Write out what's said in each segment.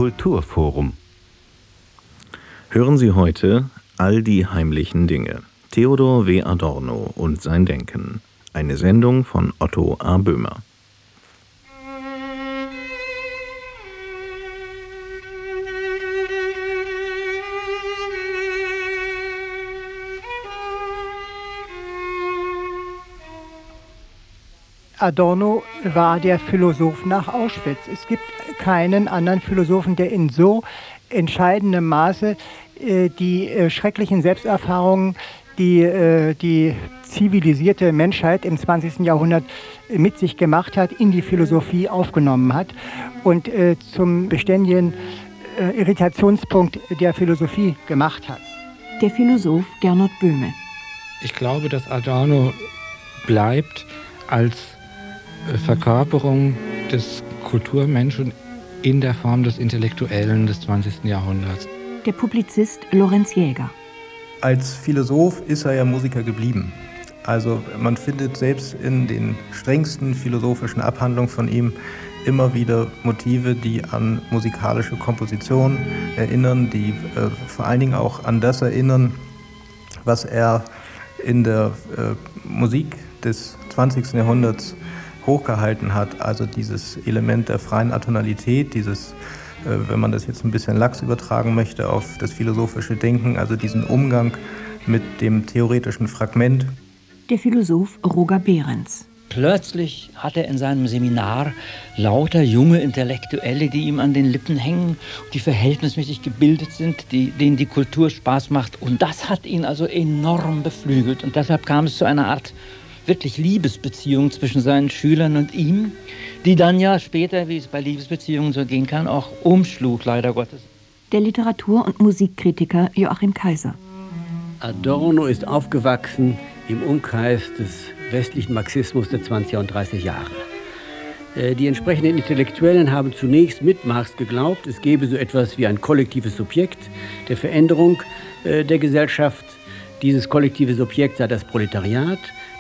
Kulturforum. Hören Sie heute All die heimlichen Dinge. Theodor W. Adorno und sein Denken. Eine Sendung von Otto A. Böhmer. Adorno war der Philosoph nach Auschwitz. Es gibt keinen anderen Philosophen, der in so entscheidendem Maße die schrecklichen Selbsterfahrungen, die zivilisierte Menschheit im 20. Jahrhundert mit sich gemacht hat, in die Philosophie aufgenommen hat und zum beständigen Irritationspunkt der Philosophie gemacht hat. Der Philosoph Gernot Böhme. Ich glaube, dass Adorno bleibt als Verkörperung des Kulturmenschen in der Form des Intellektuellen des 20. Jahrhunderts. Der Publizist Lorenz Jäger. Als Philosoph ist er ja Musiker geblieben. Also man findet selbst in den strengsten philosophischen Abhandlungen von ihm immer wieder Motive, die an musikalische Komposition erinnern, die vor allen Dingen auch an das erinnern, was er in der Musik des 20. Jahrhunderts hochgehalten hat, also dieses Element der freien Atonalität, dieses, wenn man das jetzt ein bisschen lax übertragen möchte, auf das philosophische Denken, also diesen Umgang mit dem theoretischen Fragment. Der Philosoph Roger Behrens. Plötzlich hat er in seinem Seminar lauter junge Intellektuelle, die ihm an den Lippen hängen, die verhältnismäßig gebildet sind, denen die Kultur Spaß macht. Und das hat ihn also enorm beflügelt. Und deshalb kam es zu einer Art wirklich Liebesbeziehung zwischen seinen Schülern und ihm, die dann ja später, wie es bei Liebesbeziehungen so gehen kann, auch umschlug, leider Gottes. Der Literatur- und Musikkritiker Joachim Kaiser. Adorno ist aufgewachsen im Umkreis des westlichen Marxismus der 20er und 30er Jahre. Die entsprechenden Intellektuellen haben zunächst mit Marx geglaubt, es gebe so etwas wie ein kollektives Subjekt der Veränderung der Gesellschaft. Dieses kollektive Subjekt sei das Proletariat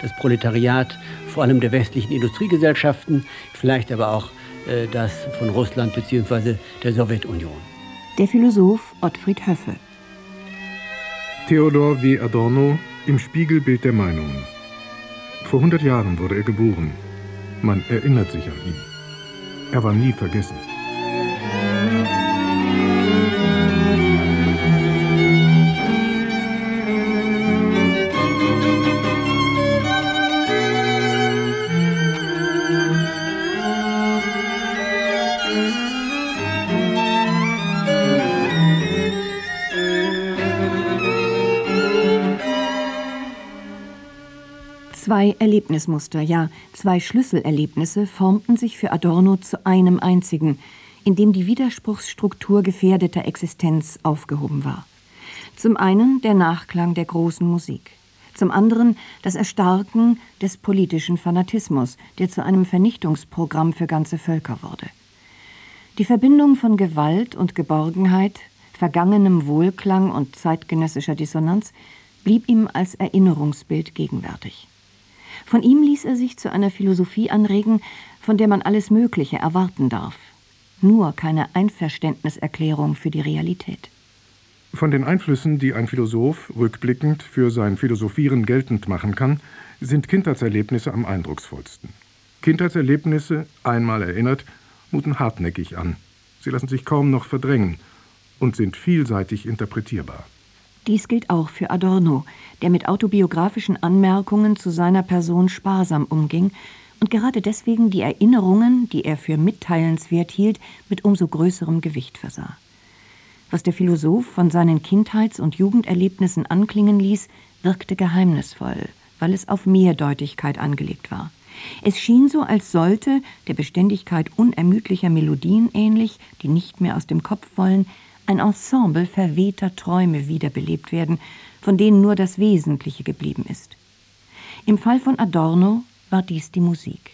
vor allem der westlichen Industriegesellschaften, vielleicht aber auch das von Russland bzw. der Sowjetunion. Der Philosoph Ottfried Höffe. Theodor W. Adorno im Spiegelbild der Meinungen. Vor 100 Jahren wurde er geboren. Man erinnert sich an ihn. Er war nie vergessen. Zwei Erlebnismuster, ja, zwei Schlüsselerlebnisse formten sich für Adorno zu einem einzigen, in dem die Widerspruchsstruktur gefährdeter Existenz aufgehoben war. Zum einen der Nachklang der großen Musik, zum anderen das Erstarken des politischen Fanatismus, der zu einem Vernichtungsprogramm für ganze Völker wurde. Die Verbindung von Gewalt und Geborgenheit, vergangenem Wohlklang und zeitgenössischer Dissonanz blieb ihm als Erinnerungsbild gegenwärtig. Von ihm ließ er sich zu einer Philosophie anregen, von der man alles Mögliche erwarten darf. Nur keine Einverständniserklärung für die Realität. Von den Einflüssen, die ein Philosoph rückblickend für sein Philosophieren geltend machen kann, sind Kindheitserlebnisse am eindrucksvollsten. Kindheitserlebnisse, einmal erinnert, muten hartnäckig an. Sie lassen sich kaum noch verdrängen und sind vielseitig interpretierbar. Dies gilt auch für Adorno, der mit autobiografischen Anmerkungen zu seiner Person sparsam umging und gerade deswegen die Erinnerungen, die er für mitteilenswert hielt, mit umso größerem Gewicht versah. Was der Philosoph von seinen Kindheits- und Jugenderlebnissen anklingen ließ, wirkte geheimnisvoll, weil es auf Mehrdeutigkeit angelegt war. Es schien so, als sollte, der Beständigkeit unermüdlicher Melodien ähnlich, die nicht mehr aus dem Kopf wollen, ein Ensemble verwehter Träume wiederbelebt werden, von denen nur das Wesentliche geblieben ist. Im Fall von Adorno war dies die Musik.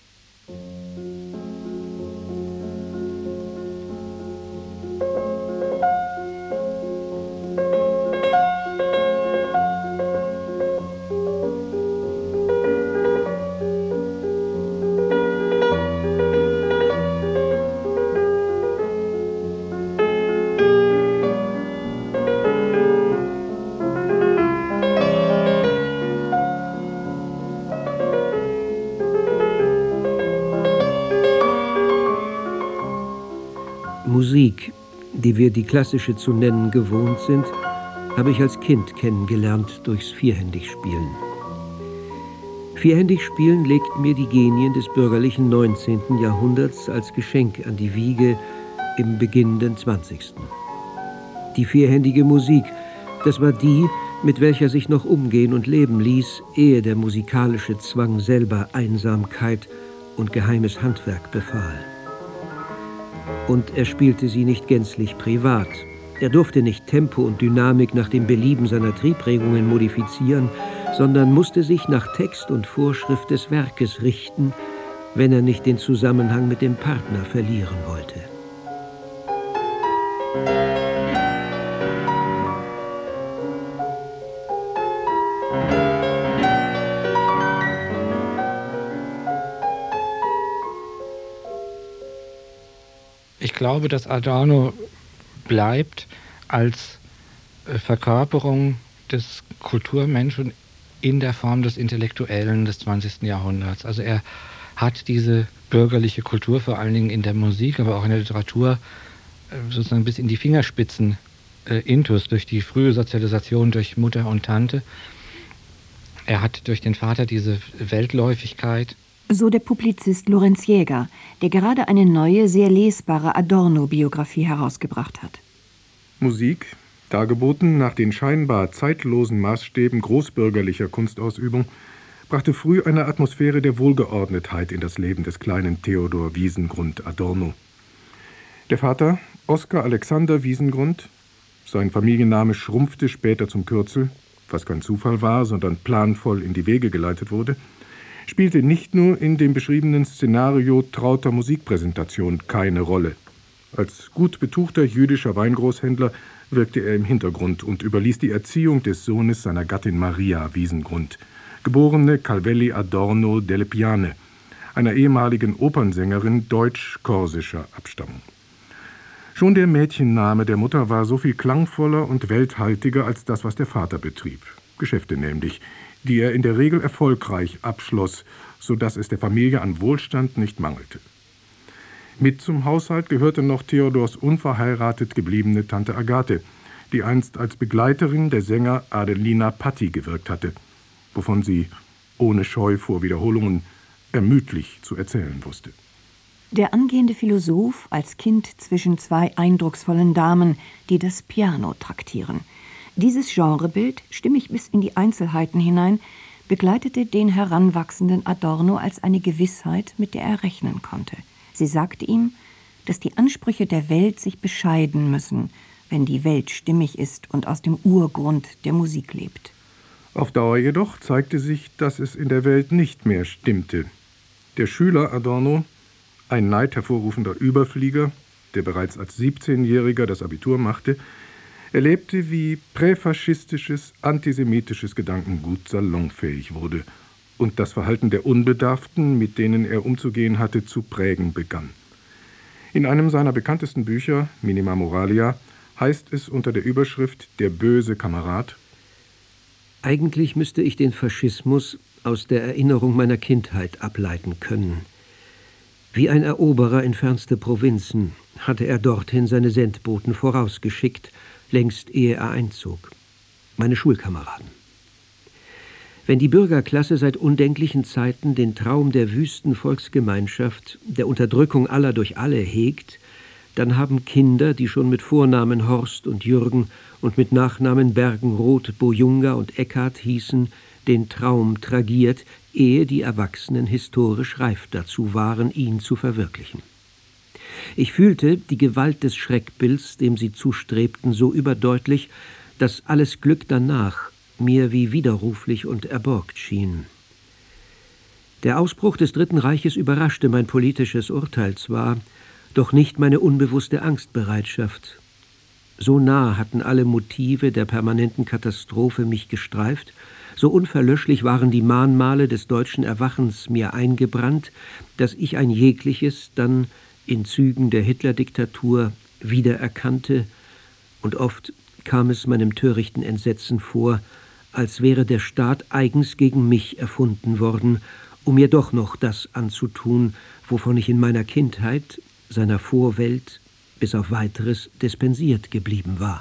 Musik, die wir die klassische zu nennen gewohnt sind, habe ich als Kind kennengelernt durchs Vierhändigspielen. Vierhändigspielen legten mir die Genien des bürgerlichen 19. Jahrhunderts als Geschenk an die Wiege im beginnenden 20. Die vierhändige Musik, das war die, mit welcher sich noch umgehen und leben ließ, ehe der musikalische Zwang selber Einsamkeit und geheimes Handwerk befahl. Und er spielte sie nicht gänzlich privat. Er durfte nicht Tempo und Dynamik nach dem Belieben seiner Triebregungen modifizieren, sondern musste sich nach Text und Vorschrift des Werkes richten, wenn er nicht den Zusammenhang mit dem Partner verlieren wollte. Ich glaube, dass Adorno bleibt als Verkörperung des Kulturmenschen in der Form des Intellektuellen des 20. Jahrhunderts. Also er hat diese bürgerliche Kultur, vor allen Dingen in der Musik, aber auch in der Literatur, sozusagen bis in die Fingerspitzen intus, durch die frühe Sozialisation durch Mutter und Tante. Er hat durch den Vater diese Weltläufigkeit. So der Publizist Lorenz Jäger, der gerade eine neue, sehr lesbare Adorno-Biografie herausgebracht hat. Musik, dargeboten nach den scheinbar zeitlosen Maßstäben großbürgerlicher Kunstausübung, brachte früh eine Atmosphäre der Wohlgeordnetheit in das Leben des kleinen Theodor Wiesengrund Adorno. Der Vater, Oskar Alexander Wiesengrund, sein Familienname schrumpfte später zum Kürzel, was kein Zufall war, sondern planvoll in die Wege geleitet wurde, spielte nicht nur in dem beschriebenen Szenario trauter Musikpräsentation keine Rolle. Als gut betuchter jüdischer Weingroßhändler wirkte er im Hintergrund und überließ die Erziehung des Sohnes seiner Gattin Maria Wiesengrund, geborene Calvelli Adorno delle Piane, einer ehemaligen Opernsängerin deutsch-korsischer Abstammung. Schon der Mädchenname der Mutter war so viel klangvoller und welthaltiger als das, was der Vater betrieb. Geschäfte nämlich, die er in der Regel erfolgreich abschloss, sodass es der Familie an Wohlstand nicht mangelte. Mit zum Haushalt gehörte noch Theodors unverheiratet gebliebene Tante Agathe, die einst als Begleiterin der Sänger Adelina Patti gewirkt hatte, wovon sie, ohne Scheu vor Wiederholungen, ermüdlich zu erzählen wusste. Der angehende Philosoph als Kind zwischen zwei eindrucksvollen Damen, die das Piano traktieren. Dieses Genrebild, stimmig bis in die Einzelheiten hinein, begleitete den heranwachsenden Adorno als eine Gewissheit, mit der er rechnen konnte. Sie sagte ihm, dass die Ansprüche der Welt sich bescheiden müssen, wenn die Welt stimmig ist und aus dem Urgrund der Musik lebt. Auf Dauer jedoch zeigte sich, dass es in der Welt nicht mehr stimmte. Der Schüler Adorno, ein Neid hervorrufender Überflieger, der bereits als 17-Jähriger das Abitur machte, erlebte, wie präfaschistisches, antisemitisches Gedankengut salonfähig wurde und das Verhalten der Unbedarften, mit denen er umzugehen hatte, zu prägen begann. In einem seiner bekanntesten Bücher, Minima Moralia, heißt es unter der Überschrift »Der böse Kamerad«: Eigentlich müsste ich den Faschismus aus der Erinnerung meiner Kindheit ableiten können. Wie ein Eroberer in fernste Provinzen hatte er dorthin seine Sendboten vorausgeschickt, längst ehe er einzog. Meine Schulkameraden. Wenn die Bürgerklasse seit undenklichen Zeiten den Traum der wüsten Volksgemeinschaft, der Unterdrückung aller durch alle hegt, dann haben Kinder, die schon mit Vornamen Horst und Jürgen und mit Nachnamen Bergenroth, Bojunga und Eckart hießen, den Traum tragiert, ehe die Erwachsenen historisch reif dazu waren, ihn zu verwirklichen. Ich fühlte die Gewalt des Schreckbilds, dem sie zustrebten, so überdeutlich, dass alles Glück danach mir wie widerruflich und erborgt schien. Der Ausbruch des Dritten Reiches überraschte mein politisches Urteil zwar, doch nicht meine unbewusste Angstbereitschaft. So nah hatten alle Motive der permanenten Katastrophe mich gestreift, so unverlöschlich waren die Mahnmale des deutschen Erwachens mir eingebrannt, dass ich ein jegliches dann in Zügen der Hitler-Diktatur wiedererkannte, und oft kam es meinem törichten Entsetzen vor, als wäre der Staat eigens gegen mich erfunden worden, um mir doch noch das anzutun, wovon ich in meiner Kindheit, seiner Vorwelt, bis auf Weiteres dispensiert geblieben war.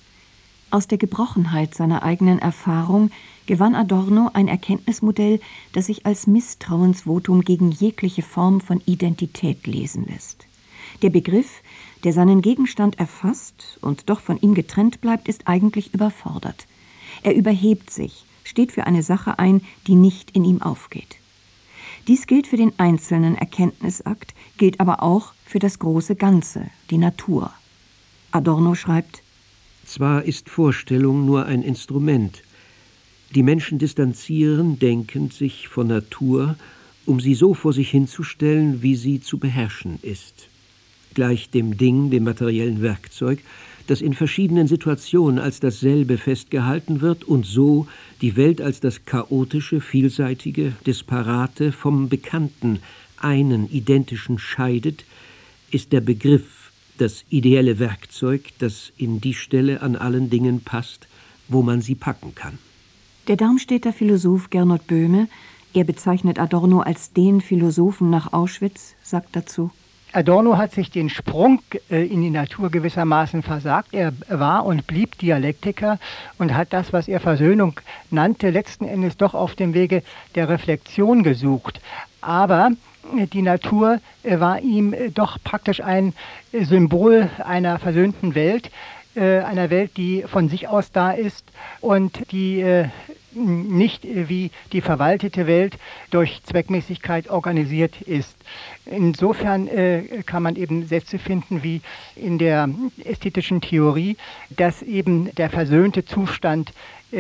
Aus der Gebrochenheit seiner eigenen Erfahrung gewann Adorno ein Erkenntnismodell, das sich als Misstrauensvotum gegen jegliche Form von Identität lesen lässt. Der Begriff, der seinen Gegenstand erfasst und doch von ihm getrennt bleibt, ist eigentlich überfordert. Er überhebt sich, steht für eine Sache ein, die nicht in ihm aufgeht. Dies gilt für den einzelnen Erkenntnisakt, gilt aber auch für das große Ganze, die Natur. Adorno schreibt: Zwar ist Vorstellung nur ein Instrument. Die Menschen distanzieren denkend sich von Natur, um sie so vor sich hinzustellen, wie sie zu beherrschen ist. Gleich dem Ding, dem materiellen Werkzeug, das in verschiedenen Situationen als dasselbe festgehalten wird und so die Welt als das chaotische, vielseitige, disparate vom Bekannten, einen identischen scheidet, ist der Begriff das ideelle Werkzeug, das in die Stelle an allen Dingen passt, wo man sie packen kann. Der Darmstädter Philosoph Gernot Böhme, er bezeichnet Adorno als den Philosophen nach Auschwitz, sagt dazu: Adorno hat sich den Sprung in die Natur gewissermaßen versagt. Er war und blieb Dialektiker und hat das, was er Versöhnung nannte, letzten Endes doch auf dem Wege der Reflexion gesucht. Aber die Natur war ihm doch praktisch ein Symbol einer versöhnten Welt, einer Welt, die von sich aus da ist und die nicht wie die verwaltete Welt durch Zweckmäßigkeit organisiert ist. Insofern kann man eben Sätze finden wie in der ästhetischen Theorie, dass eben der versöhnte Zustand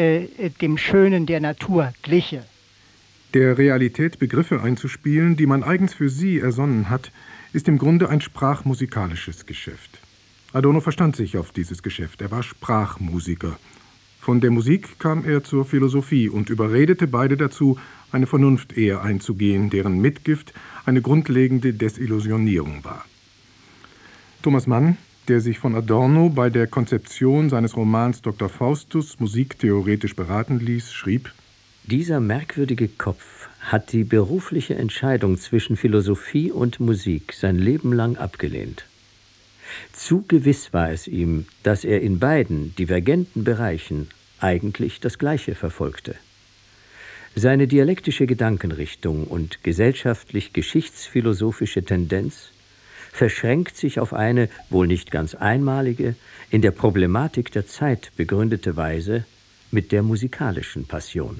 dem Schönen der Natur gliche. Der Realität Begriffe einzuspielen, die man eigens für sie ersonnen hat, ist im Grunde ein sprachmusikalisches Geschäft. Adorno verstand sich auf dieses Geschäft. Er war Sprachmusiker. Von der Musik kam er zur Philosophie und überredete beide dazu, eine Vernunftehe einzugehen, deren Mitgift eine grundlegende Desillusionierung war. Thomas Mann, der sich von Adorno bei der Konzeption seines Romans Dr. Faustus musiktheoretisch beraten ließ, schrieb: Dieser merkwürdige Kopf hat die berufliche Entscheidung zwischen Philosophie und Musik sein Leben lang abgelehnt. Zu gewiss war es ihm, dass er in beiden divergenten Bereichen eigentlich das Gleiche verfolgte. Seine dialektische Gedankenrichtung und gesellschaftlich-geschichtsphilosophische Tendenz verschränkt sich auf eine, wohl nicht ganz einmalige, in der Problematik der Zeit begründete Weise mit der musikalischen Passion.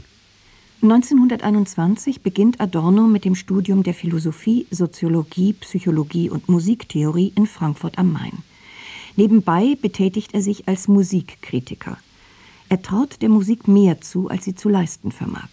1921 beginnt Adorno mit dem Studium der Philosophie, Soziologie, Psychologie und Musiktheorie in Frankfurt am Main. Nebenbei betätigt er sich als Musikkritiker. Er traut der Musik mehr zu, als sie zu leisten vermag.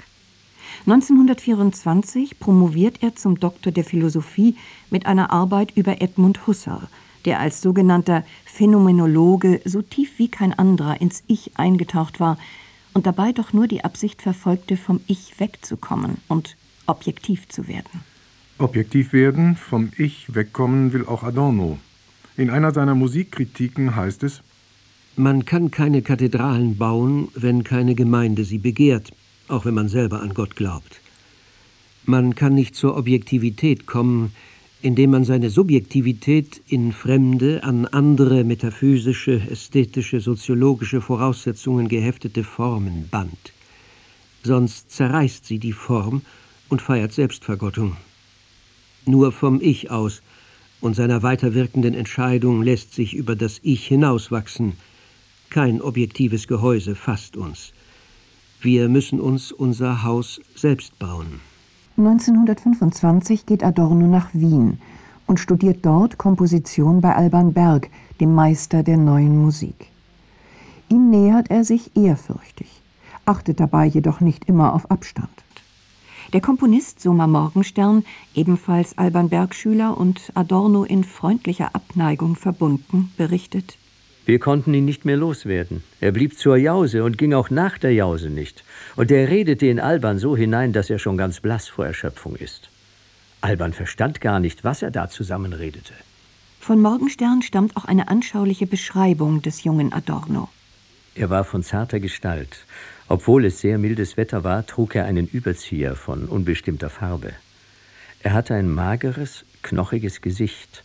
1924 promoviert er zum Doktor der Philosophie mit einer Arbeit über Edmund Husserl, der als sogenannter Phänomenologe so tief wie kein anderer ins Ich eingetaucht war und dabei doch nur die Absicht verfolgte, vom Ich wegzukommen und objektiv zu werden. Objektiv werden, vom Ich wegkommen will auch Adorno. In einer seiner Musikkritiken heißt es: Man kann keine Kathedralen bauen, wenn keine Gemeinde sie begehrt, auch wenn man selber an Gott glaubt. Man kann nicht zur Objektivität kommen, indem man seine Subjektivität in fremde, an andere metaphysische, ästhetische, soziologische Voraussetzungen geheftete Formen bannt. Sonst zerreißt sie die Form und feiert Selbstvergottung. Nur vom Ich aus und seiner weiterwirkenden Entscheidung lässt sich über das Ich hinauswachsen. Kein objektives Gehäuse fasst uns. Wir müssen uns unser Haus selbst bauen. 1925 geht Adorno nach Wien und studiert dort Komposition bei Alban Berg, dem Meister der neuen Musik. Ihm nähert er sich ehrfürchtig, achtet dabei jedoch nicht immer auf Abstand. Der Komponist Soma Morgenstern, ebenfalls Alban Berg-Schüler und Adorno in freundlicher Abneigung verbunden, berichtet: Wir konnten ihn nicht mehr loswerden. Er blieb zur Jause und ging auch nach der Jause nicht. Und er redete in Alban so hinein, dass er schon ganz blass vor Erschöpfung ist. Alban verstand gar nicht, was er da zusammenredete. Von Morgenstern stammt auch eine anschauliche Beschreibung des jungen Adorno. Er war von zarter Gestalt. Obwohl es sehr mildes Wetter war, trug er einen Überzieher von unbestimmter Farbe. Er hatte ein mageres, knochiges Gesicht,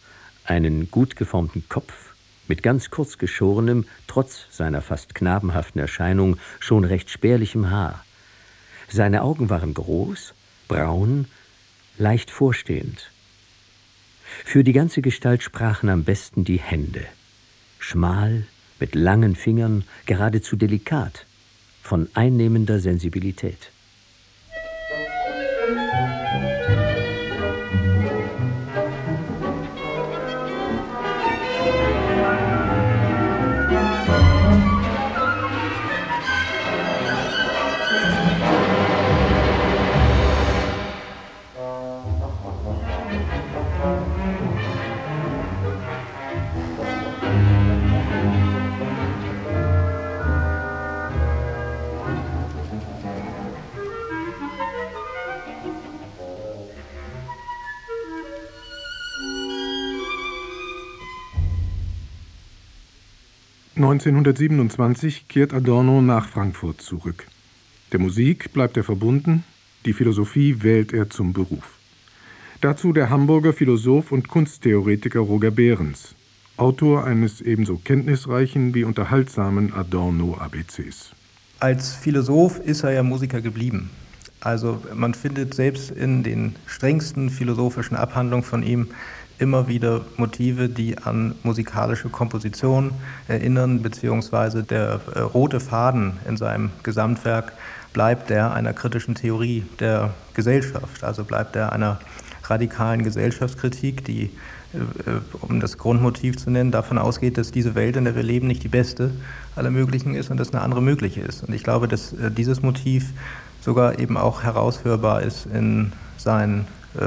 einen gut geformten Kopf mit ganz kurz geschorenem, trotz seiner fast knabenhaften Erscheinung, schon recht spärlichem Haar. Seine Augen waren groß, braun, leicht vorstehend. Für die ganze Gestalt sprachen am besten die Hände. Schmal, mit langen Fingern, geradezu delikat, von einnehmender Sensibilität. (1927) kehrt Adorno nach Frankfurt zurück. Der Musik bleibt er verbunden, die Philosophie wählt er zum Beruf. Dazu der Hamburger Philosoph und Kunsttheoretiker Roger Behrens, Autor eines ebenso kenntnisreichen wie unterhaltsamen Adorno-ABCs. Als Philosoph ist er ja Musiker geblieben. Also man findet selbst in den strengsten philosophischen Abhandlungen von ihm immer wieder Motive, die an musikalische Komposition erinnern, beziehungsweise der rote Faden in seinem Gesamtwerk bleibt der einer kritischen Theorie der Gesellschaft, also bleibt der einer radikalen Gesellschaftskritik, die, um das Grundmotiv zu nennen, davon ausgeht, dass diese Welt, in der wir leben, nicht die beste aller möglichen ist und dass eine andere möglich ist. Und ich glaube, dass dieses Motiv sogar eben auch heraushörbar ist in seinen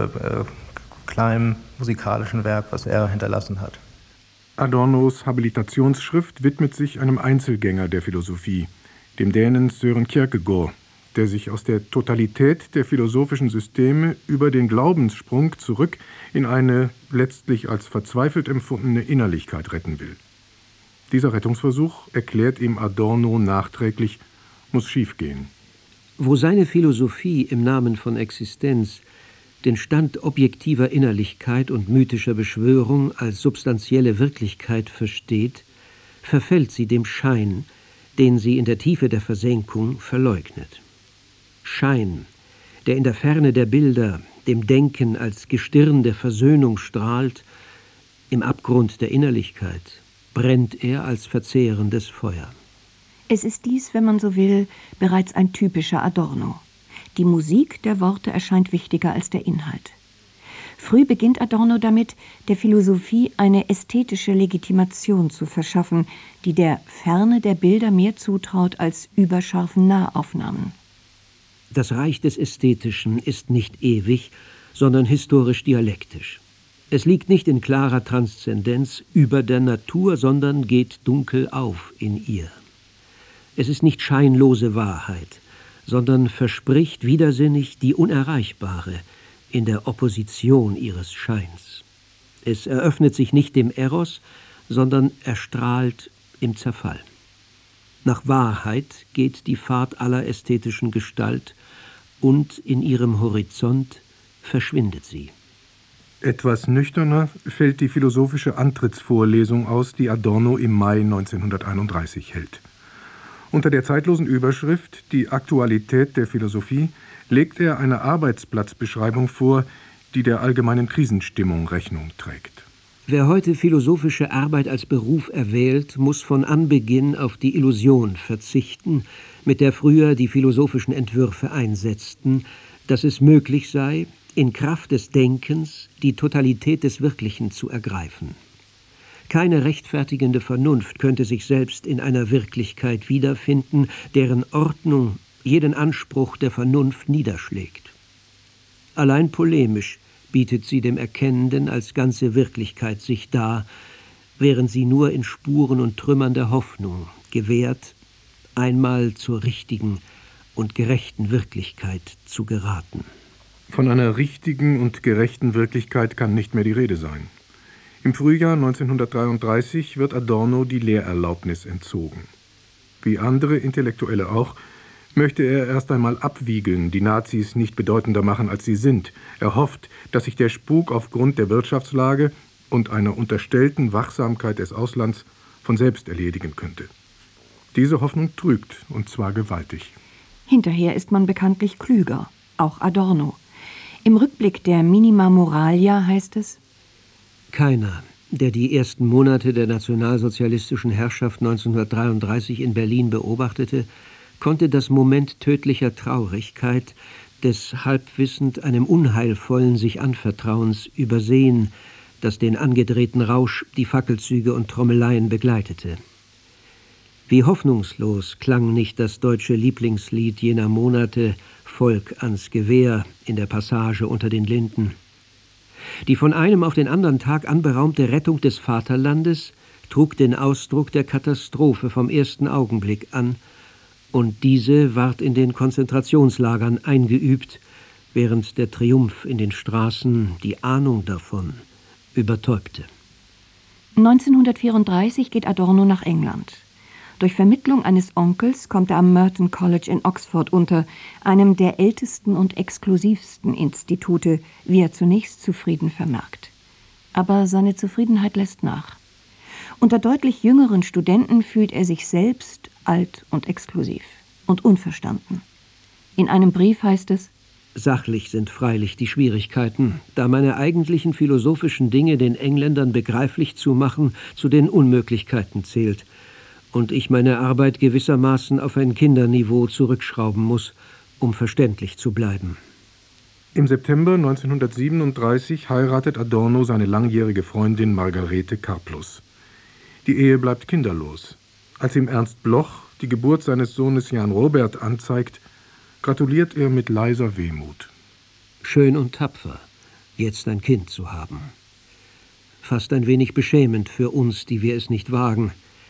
kleinen musikalischen Werk, was er hinterlassen hat. Adornos Habilitationsschrift widmet sich einem Einzelgänger der Philosophie, dem Dänen Søren Kierkegaard, der sich aus der Totalität der philosophischen Systeme über den Glaubenssprung zurück in eine letztlich als verzweifelt empfundene Innerlichkeit retten will. Dieser Rettungsversuch, erklärt ihm Adorno nachträglich, muss schiefgehen. Wo seine Philosophie im Namen von Existenz den Stand objektiver Innerlichkeit und mythischer Beschwörung als substanzielle Wirklichkeit versteht, verfällt sie dem Schein, den sie in der Tiefe der Versenkung verleugnet. Schein, der in der Ferne der Bilder, dem Denken als Gestirn der Versöhnung strahlt, im Abgrund der Innerlichkeit brennt er als verzehrendes Feuer. Es ist dies, wenn man so will, bereits ein typischer Adorno. Die Musik der Worte erscheint wichtiger als der Inhalt. Früh beginnt Adorno damit, der Philosophie eine ästhetische Legitimation zu verschaffen, die der Ferne der Bilder mehr zutraut als überscharfen Nahaufnahmen. Das Reich des Ästhetischen ist nicht ewig, sondern historisch dialektisch. Es liegt nicht in klarer Transzendenz über der Natur, sondern geht dunkel auf in ihr. Es ist nicht scheinlose Wahrheit, sondern verspricht widersinnig die Unerreichbare in der Opposition ihres Scheins. Es eröffnet sich nicht dem Eros, sondern erstrahlt im Zerfall. Nach Wahrheit geht die Fahrt aller ästhetischen Gestalt und in ihrem Horizont verschwindet sie. Etwas nüchterner fällt die philosophische Antrittsvorlesung aus, die Adorno im Mai 1931 hält. Unter der zeitlosen Überschrift »Die Aktualität der Philosophie« legt er eine Arbeitsplatzbeschreibung vor, die der allgemeinen Krisenstimmung Rechnung trägt. Wer heute philosophische Arbeit als Beruf erwählt, muss von Anbeginn auf die Illusion verzichten, mit der früher die philosophischen Entwürfe einsetzten, dass es möglich sei, in Kraft des Denkens die Totalität des Wirklichen zu ergreifen. Keine rechtfertigende Vernunft könnte sich selbst in einer Wirklichkeit wiederfinden, deren Ordnung jeden Anspruch der Vernunft niederschlägt. Allein polemisch bietet sie dem Erkennenden als ganze Wirklichkeit sich dar, während sie nur in Spuren und Trümmern der Hoffnung gewährt, einmal zur richtigen und gerechten Wirklichkeit zu geraten. Von einer richtigen und gerechten Wirklichkeit kann nicht mehr die Rede sein. Im Frühjahr 1933 wird Adorno die Lehrerlaubnis entzogen. Wie andere Intellektuelle auch, möchte er erst einmal abwiegeln, die Nazis nicht bedeutender machen, als sie sind. Er hofft, dass sich der Spuk aufgrund der Wirtschaftslage und einer unterstellten Wachsamkeit des Auslands von selbst erledigen könnte. Diese Hoffnung trügt, und zwar gewaltig. Hinterher ist man bekanntlich klüger, auch Adorno. Im Rückblick der Minima Moralia heißt es: Keiner, der die ersten Monate der nationalsozialistischen Herrschaft 1933 in Berlin beobachtete, konnte das Moment tödlicher Traurigkeit, des halbwissend einem unheilvollen sich Anvertrauens übersehen, das den angedrehten Rausch, die Fackelzüge und Trommeleien begleitete. Wie hoffnungslos klang nicht das deutsche Lieblingslied jener Monate »Volk ans Gewehr« in der Passage unter den Linden. Die von einem auf den anderen Tag anberaumte Rettung des Vaterlandes trug den Ausdruck der Katastrophe vom ersten Augenblick an, und diese ward in den Konzentrationslagern eingeübt, während der Triumph in den Straßen die Ahnung davon übertäubte. 1934 geht Adorno nach England. Durch Vermittlung eines Onkels kommt er am Merton College in Oxford unter, einem der ältesten und exklusivsten Institute, wie er zunächst zufrieden vermerkt. Aber seine Zufriedenheit lässt nach. Unter deutlich jüngeren Studenten fühlt er sich selbst alt und exklusiv und unverstanden. In einem Brief heißt es: Sachlich sind freilich die Schwierigkeiten, da meine eigentlichen philosophischen Dinge den Engländern begreiflich zu machen zu den Unmöglichkeiten zählt und ich meine Arbeit gewissermaßen auf ein Kinderniveau zurückschrauben muss, um verständlich zu bleiben. Im September 1937 heiratet Adorno seine langjährige Freundin Margarete Karplus. Die Ehe bleibt kinderlos. Als ihm Ernst Bloch die Geburt seines Sohnes Jan Robert anzeigt, gratuliert er mit leiser Wehmut. Schön und tapfer, jetzt ein Kind zu haben. Fast ein wenig beschämend für uns, die wir es nicht wagen,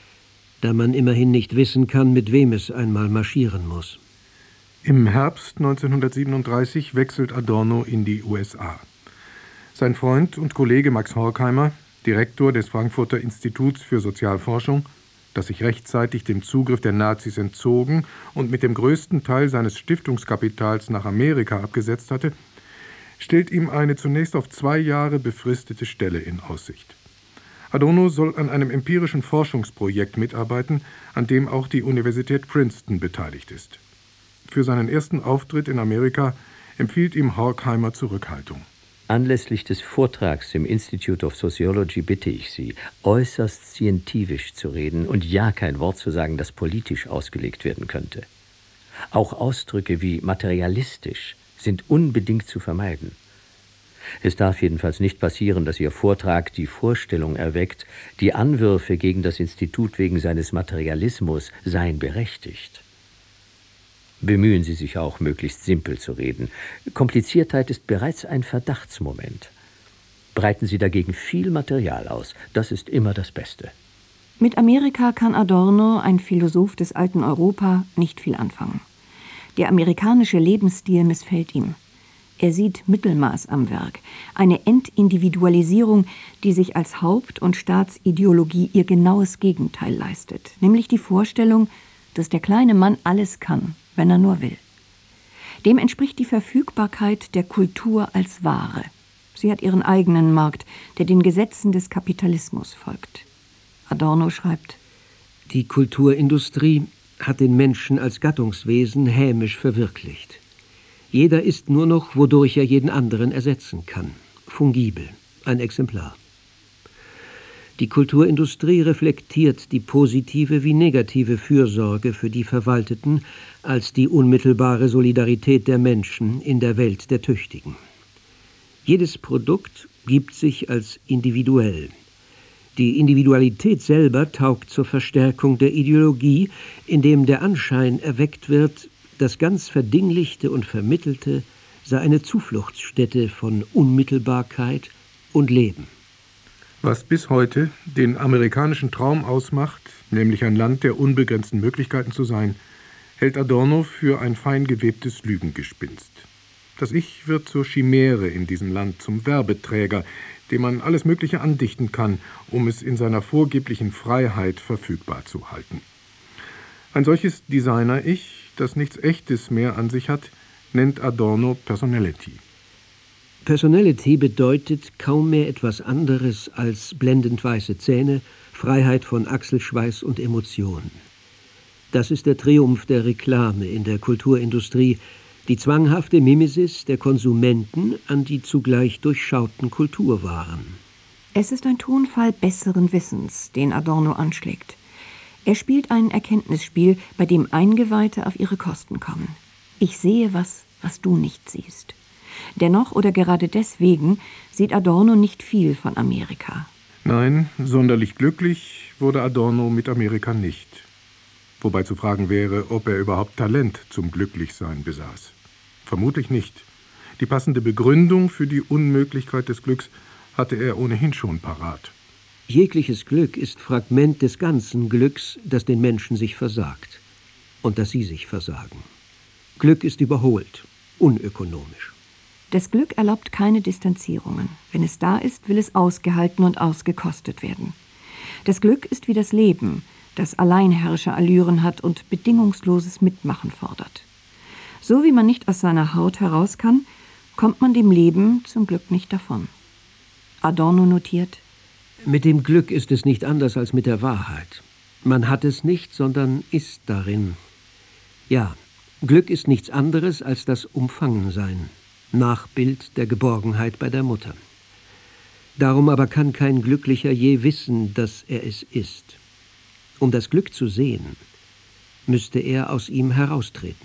da man immerhin nicht wissen kann, mit wem es einmal marschieren muss. Im Herbst 1937 wechselt Adorno in die USA. Sein Freund und Kollege Max Horkheimer, Direktor des Frankfurter Instituts für Sozialforschung, das sich rechtzeitig dem Zugriff der Nazis entzogen und mit dem größten Teil seines Stiftungskapitals nach Amerika abgesetzt hatte, stellt ihm eine zunächst auf 2 Jahre befristete Stelle in Aussicht. Adorno soll an einem empirischen Forschungsprojekt mitarbeiten, an dem auch die Universität Princeton beteiligt ist. Für seinen ersten Auftritt in Amerika empfiehlt ihm Horkheimer Zurückhaltung. Anlässlich des Vortrags im Institute of Sociology bitte ich Sie, äußerst scientifisch zu reden und ja kein Wort zu sagen, das politisch ausgelegt werden könnte. Auch Ausdrücke wie materialistisch sind unbedingt zu vermeiden. Es darf jedenfalls nicht passieren, dass Ihr Vortrag die Vorstellung erweckt, die Anwürfe gegen das Institut wegen seines Materialismus seien berechtigt. Bemühen Sie sich auch, möglichst simpel zu reden. Kompliziertheit ist bereits ein Verdachtsmoment. Breiten Sie dagegen viel Material aus. Das ist immer das Beste. Mit Amerika kann Adorno, ein Philosoph des alten Europa, nicht viel anfangen. Der amerikanische Lebensstil missfällt ihm. Er sieht Mittelmaß am Werk, eine Entindividualisierung, die sich als Haupt- und Staatsideologie ihr genaues Gegenteil leistet, nämlich die Vorstellung, dass der kleine Mann alles kann, wenn er nur will. Dem entspricht die Verfügbarkeit der Kultur als Ware. Sie hat ihren eigenen Markt, der den Gesetzen des Kapitalismus folgt. Adorno schreibt: Die Kulturindustrie hat den Menschen als Gattungswesen hämisch verwirklicht. Jeder ist nur noch, wodurch er jeden anderen ersetzen kann. Fungibel, ein Exemplar. Die Kulturindustrie reflektiert die positive wie negative Fürsorge für die Verwalteten als die unmittelbare Solidarität der Menschen in der Welt der Tüchtigen. Jedes Produkt gibt sich als individuell. Die Individualität selber taugt zur Verstärkung der Ideologie, indem der Anschein erweckt wird, das ganz Verdinglichte und Vermittelte sei eine Zufluchtsstätte von Unmittelbarkeit und Leben. Was bis heute den amerikanischen Traum ausmacht, nämlich ein Land der unbegrenzten Möglichkeiten zu sein, hält Adorno für ein fein gewebtes Lügengespinst. Das Ich wird zur Chimäre in diesem Land, zum Werbeträger, dem man alles Mögliche andichten kann, um es in seiner vorgeblichen Freiheit verfügbar zu halten. Ein solches Designer-Ich, das nichts Echtes mehr an sich hat, nennt Adorno Personality. Personality bedeutet kaum mehr etwas anderes als blendend weiße Zähne, Freiheit von Achselschweiß und Emotionen. Das ist der Triumph der Reklame in der Kulturindustrie, die zwanghafte Mimesis der Konsumenten an die zugleich durchschauten Kulturwaren. Es ist ein Tonfall besseren Wissens, den Adorno anschlägt. Er spielt ein Erkenntnisspiel, bei dem Eingeweihte auf ihre Kosten kommen. Ich sehe was du nicht siehst. Dennoch oder gerade deswegen sieht Adorno nicht viel von Amerika. Nein, sonderlich glücklich wurde Adorno mit Amerika nicht. Wobei zu fragen wäre, ob er überhaupt Talent zum Glücklichsein besaß. Vermutlich nicht. Die passende Begründung für die Unmöglichkeit des Glücks hatte er ohnehin schon parat. Jegliches Glück ist Fragment des ganzen Glücks, das den Menschen sich versagt und das sie sich versagen. Glück ist überholt, unökonomisch. Das Glück erlaubt keine Distanzierungen. Wenn es da ist, will es ausgehalten und ausgekostet werden. Das Glück ist wie das Leben, das Alleinherrscherallüren hat und bedingungsloses Mitmachen fordert. So wie man nicht aus seiner Haut heraus kann, kommt man dem Leben zum Glück nicht davon. Adorno notiert: Mit dem Glück ist es nicht anders als mit der Wahrheit. Man hat es nicht, sondern ist darin. Ja, Glück ist nichts anderes als das Umfangensein, Nachbild der Geborgenheit bei der Mutter. Darum aber kann kein Glücklicher je wissen, dass er es ist. Um das Glück zu sehen, müsste er aus ihm heraustreten.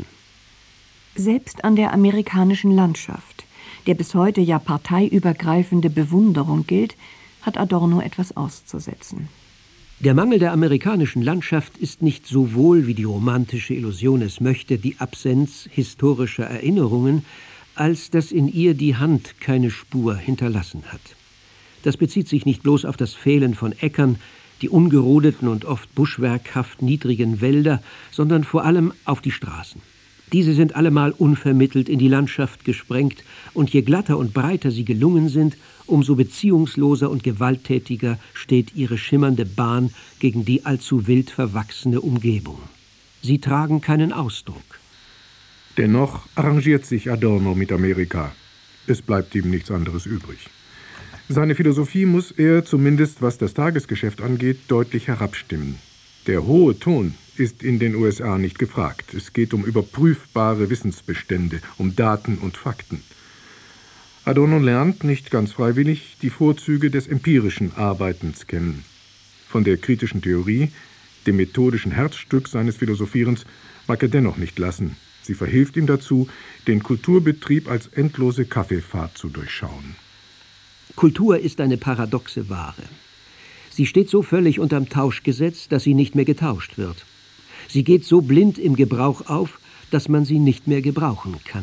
Selbst an der amerikanischen Landschaft, der bis heute ja parteiübergreifende Bewunderung gilt, hat Adorno etwas auszusetzen. Der Mangel der amerikanischen Landschaft ist nicht sowohl, wie die romantische Illusion es möchte, die Absenz historischer Erinnerungen, als dass in ihr die Hand keine Spur hinterlassen hat. Das bezieht sich nicht bloß auf das Fehlen von Äckern, die ungerodeten und oft buschwerkhaft niedrigen Wälder, sondern vor allem auf die Straßen. Diese sind allemal unvermittelt in die Landschaft gesprengt, und je glatter und breiter sie gelungen sind, umso beziehungsloser und gewalttätiger steht ihre schimmernde Bahn gegen die allzu wild verwachsene Umgebung. Sie tragen keinen Ausdruck. Dennoch arrangiert sich Adorno mit Amerika. Es bleibt ihm nichts anderes übrig. Seine Philosophie muss er, zumindest was das Tagesgeschäft angeht, deutlich herabstimmen. Der hohe Ton ist in den USA nicht gefragt. Es geht um überprüfbare Wissensbestände, um Daten und Fakten. Adorno lernt, nicht ganz freiwillig, die Vorzüge des empirischen Arbeitens kennen. Von der kritischen Theorie, dem methodischen Herzstück seines Philosophierens, mag er dennoch nicht lassen. Sie verhilft ihm dazu, den Kulturbetrieb als endlose Kaffeefahrt zu durchschauen. Kultur ist eine paradoxe Ware. Sie steht so völlig unterm Tauschgesetz, dass sie nicht mehr getauscht wird. Sie geht so blind im Gebrauch auf, dass man sie nicht mehr gebrauchen kann.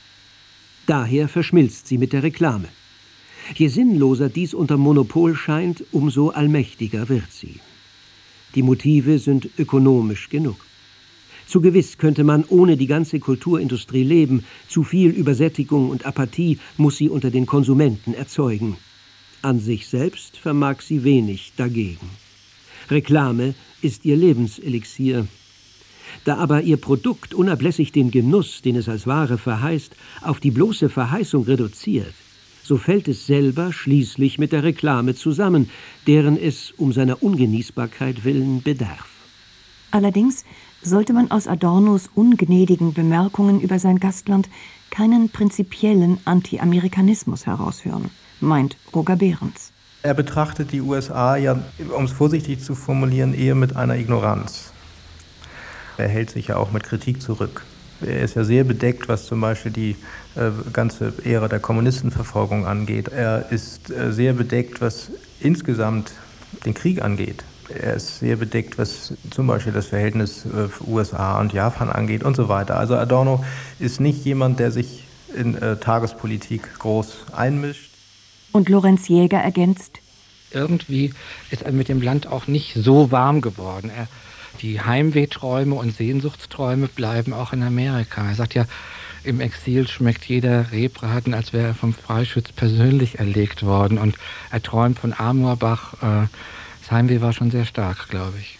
Daher verschmilzt sie mit der Reklame. Je sinnloser dies unter Monopol scheint, umso allmächtiger wird sie. Die Motive sind ökonomisch genug. Zu gewiss könnte man ohne die ganze Kulturindustrie leben. Zu viel Übersättigung und Apathie muss sie unter den Konsumenten erzeugen. An sich selbst vermag sie wenig dagegen. Reklame ist ihr Lebenselixier. Da aber ihr Produkt unablässig den Genuss, den es als Ware verheißt, auf die bloße Verheißung reduziert, so fällt es selber schließlich mit der Reklame zusammen, deren es um seiner Ungenießbarkeit willen bedarf. Allerdings sollte man aus Adornos ungnädigen Bemerkungen über sein Gastland keinen prinzipiellen Anti-Amerikanismus heraushören, meint Roger Behrens. Er betrachtet die USA ja, um es vorsichtig zu formulieren, eher mit einer Ignoranz. Er hält sich ja auch mit Kritik zurück. Er ist ja sehr bedeckt, was zum Beispiel die ganze Ära der Kommunistenverfolgung angeht. Er ist sehr bedeckt, was insgesamt den Krieg angeht. Er ist sehr bedeckt, was zum Beispiel das Verhältnis USA und Japan angeht und so weiter. Also Adorno ist nicht jemand, der sich in Tagespolitik groß einmischt. Und Lorenz Jäger ergänzt: Irgendwie ist er mit dem Land auch nicht so warm geworden. Die Heimwehträume und Sehnsuchtsträume bleiben auch in Amerika. Er sagt ja, im Exil schmeckt jeder Rehbraten, als wäre er vom Freischütz persönlich erlegt worden. Und er träumt von Amorbach. Das Heimweh war schon sehr stark, glaube ich.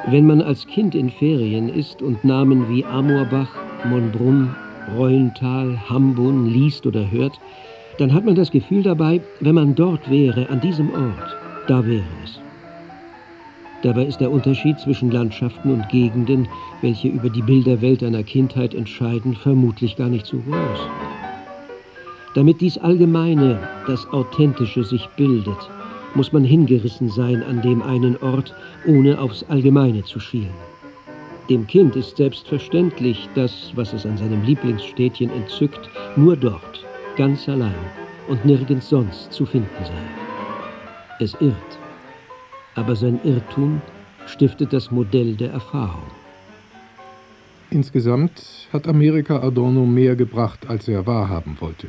Wenn man als Kind in Ferien ist und Namen wie Amorbach, Monbrunn, Reuental, Hambun liest oder hört, dann hat man das Gefühl dabei, wenn man dort wäre, an diesem Ort, da wäre es. Dabei ist der Unterschied zwischen Landschaften und Gegenden, welche über die Bilderwelt einer Kindheit entscheiden, vermutlich gar nicht so groß. Damit dies Allgemeine, das Authentische sich bildet, muss man hingerissen sein an dem einen Ort, ohne aufs Allgemeine zu schielen. Dem Kind ist selbstverständlich, das, was es an seinem Lieblingsstädtchen entzückt, nur dort, ganz allein und nirgends sonst zu finden sei. Es irrt. Aber sein Irrtum stiftet das Modell der Erfahrung. Insgesamt hat Amerika Adorno mehr gebracht, als er wahrhaben wollte.